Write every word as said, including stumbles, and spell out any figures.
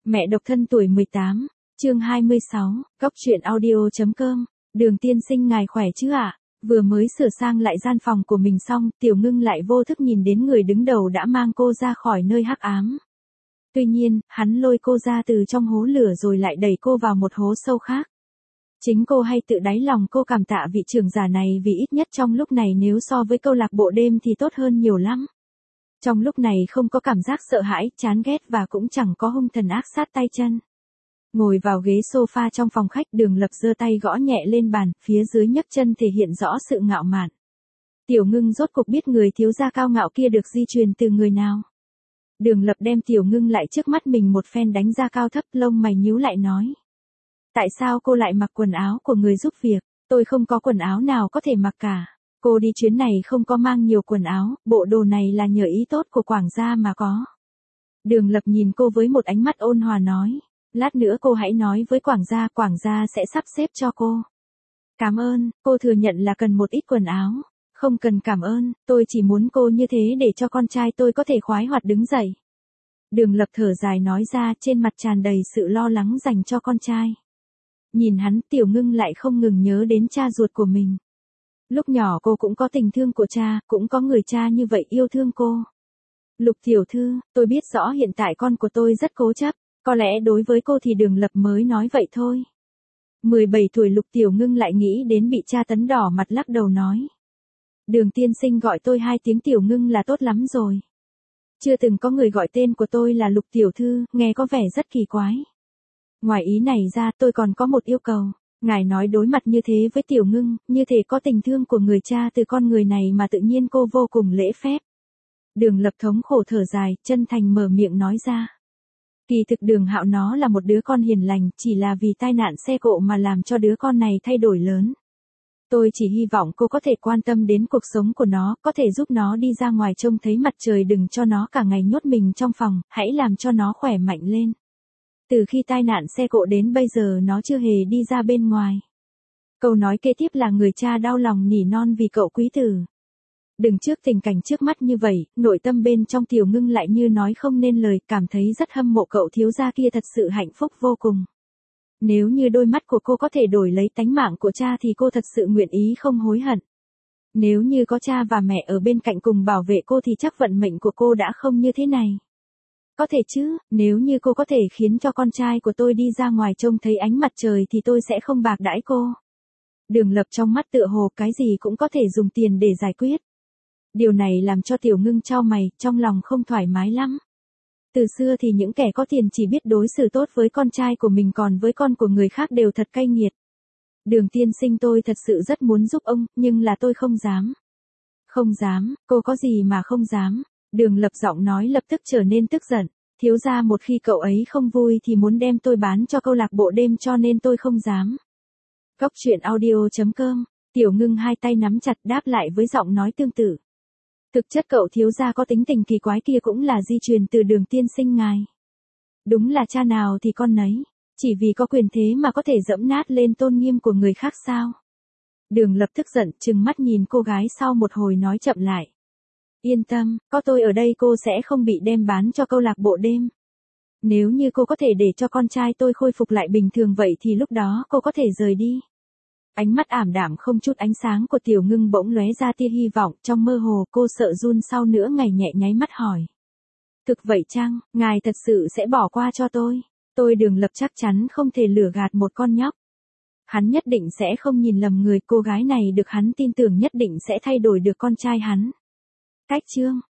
Mẹ độc thân tuổi mười tám, chương hai mươi sáu, góc truyện audio.com, Đường tiên sinh ngài khỏe chứ ạ? Vừa mới sửa sang lại gian phòng của mình xong, Tiểu Ngưng lại vô thức nhìn đến người đứng đầu đã mang cô ra khỏi nơi hắc ám. Tuy nhiên, hắn lôi cô ra từ trong hố lửa rồi lại đẩy cô vào một hố sâu khác. Chính cô hay tự đáy lòng cô cảm tạ vị trưởng giả này vì ít nhất trong lúc này nếu so với câu lạc bộ đêm thì tốt hơn nhiều lắm. Trong lúc này không có cảm giác sợ hãi, chán ghét và cũng chẳng có hung thần ác sát tay chân. Ngồi vào ghế sofa trong phòng khách, Đường Lập giơ tay gõ nhẹ lên bàn, phía dưới nhấc chân thể hiện rõ sự ngạo mạn. Tiểu Ngưng rốt cuộc biết người thiếu gia cao ngạo kia được di truyền từ người nào. Đường Lập đem Tiểu Ngưng lại trước mắt mình một phen đánh ra cao thấp, lông mày nhíu lại nói. Tại sao cô lại mặc quần áo của người giúp việc? Tôi không có quần áo nào có thể mặc cả. Cô đi chuyến này không có mang nhiều quần áo, bộ đồ này là nhờ ý tốt của Quảng gia mà có. Đường Lập nhìn cô với một ánh mắt ôn hòa nói. Lát nữa cô hãy nói với Quảng gia, Quảng gia sẽ sắp xếp cho cô. Cảm ơn, cô thừa nhận là cần một ít quần áo. Không cần cảm ơn, tôi chỉ muốn cô như thế để cho con trai tôi có thể khoái hoạt đứng dậy. Đường Lập thở dài nói ra, trên mặt tràn đầy sự lo lắng dành cho con trai. Nhìn hắn, Tiểu Ngưng lại không ngừng nhớ đến cha ruột của mình. Lúc nhỏ cô cũng có tình thương của cha, cũng có người cha như vậy yêu thương cô. Lục tiểu thư, tôi biết rõ hiện tại con của tôi rất cố chấp, có lẽ đối với cô thì Đường Lập mới nói vậy thôi. mười bảy tuổi Lục Tiểu Ngưng lại nghĩ đến bị cha tấn đỏ mặt lắc đầu nói. Đường tiên sinh gọi tôi hai tiếng Tiểu Ngưng là tốt lắm rồi. Chưa từng có người gọi tên của tôi là Lục tiểu thư, nghe có vẻ rất kỳ quái. Ngoài ý này ra tôi còn có một yêu cầu. Ngài nói đối mặt như thế với Tiểu Ngưng, như thể có tình thương của người cha từ con người này mà tự nhiên cô vô cùng lễ phép. Đường Lập thống khổ thở dài, chân thành mở miệng nói ra. Kỳ thực Đường Hạo nó là một đứa con hiền lành, chỉ là vì tai nạn xe cộ mà làm cho đứa con này thay đổi lớn. Tôi chỉ hy vọng cô có thể quan tâm đến cuộc sống của nó, có thể giúp nó đi ra ngoài trông thấy mặt trời, đừng cho nó cả ngày nhốt mình trong phòng, hãy làm cho nó khỏe mạnh lên. Từ khi tai nạn xe cộ đến bây giờ nó chưa hề đi ra bên ngoài. Câu nói kế tiếp là người cha đau lòng nỉ non vì cậu quý tử. Đừng trước tình cảnh trước mắt như vậy, nội tâm bên trong Tiểu Ngưng lại như nói không nên lời, cảm thấy rất hâm mộ cậu thiếu gia kia, thật sự hạnh phúc vô cùng. Nếu như đôi mắt của cô có thể đổi lấy tánh mạng của cha thì cô thật sự nguyện ý không hối hận. Nếu như có cha và mẹ ở bên cạnh cùng bảo vệ cô thì chắc vận mệnh của cô đã không như thế này. Có thể chứ, nếu như cô có thể khiến cho con trai của tôi đi ra ngoài trông thấy ánh mặt trời thì tôi sẽ không bạc đãi cô. Đường Lập trong mắt tựa hồ cái gì cũng có thể dùng tiền để giải quyết. Điều này làm cho Tiểu Ngưng chau mày, trong lòng không thoải mái lắm. Từ xưa thì những kẻ có tiền chỉ biết đối xử tốt với con trai của mình, còn với con của người khác đều thật cay nghiệt. Đường tiên sinh, tôi thật sự rất muốn giúp ông, nhưng là tôi không dám. Không dám, cô có gì mà không dám? Đường Lập giọng nói lập tức trở nên tức giận. Thiếu gia, một khi cậu ấy không vui thì muốn đem tôi bán cho câu lạc bộ đêm, cho nên tôi không dám. Góc truyện audio.com, Tiểu Ngưng hai tay nắm chặt đáp lại với giọng nói tương tự. Thực chất cậu thiếu gia có tính tình kỳ quái kia cũng là di truyền từ Đường tiên sinh ngài. Đúng là cha nào thì con nấy, chỉ vì có quyền thế mà có thể dẫm nát lên tôn nghiêm của người khác sao? Đường Lập tức giận, trừng mắt nhìn cô gái, sau một hồi nói chậm lại. Yên tâm, có tôi ở đây cô sẽ không bị đem bán cho câu lạc bộ đêm. Nếu như cô có thể để cho con trai tôi khôi phục lại bình thường vậy thì lúc đó cô có thể rời đi. Ánh mắt ảm đạm không chút ánh sáng của Tiểu Ngưng bỗng lóe ra tia hy vọng, trong mơ hồ cô sợ run, sau nửa ngày nhẹ nháy mắt hỏi. Thực vậy chăng, ngài thật sự sẽ bỏ qua cho tôi? Tôi Đường Lập chắc chắn không thể lừa gạt một con nhóc. Hắn nhất định sẽ không nhìn lầm người, cô gái này được hắn tin tưởng nhất định sẽ thay đổi được con trai hắn. Cách chương,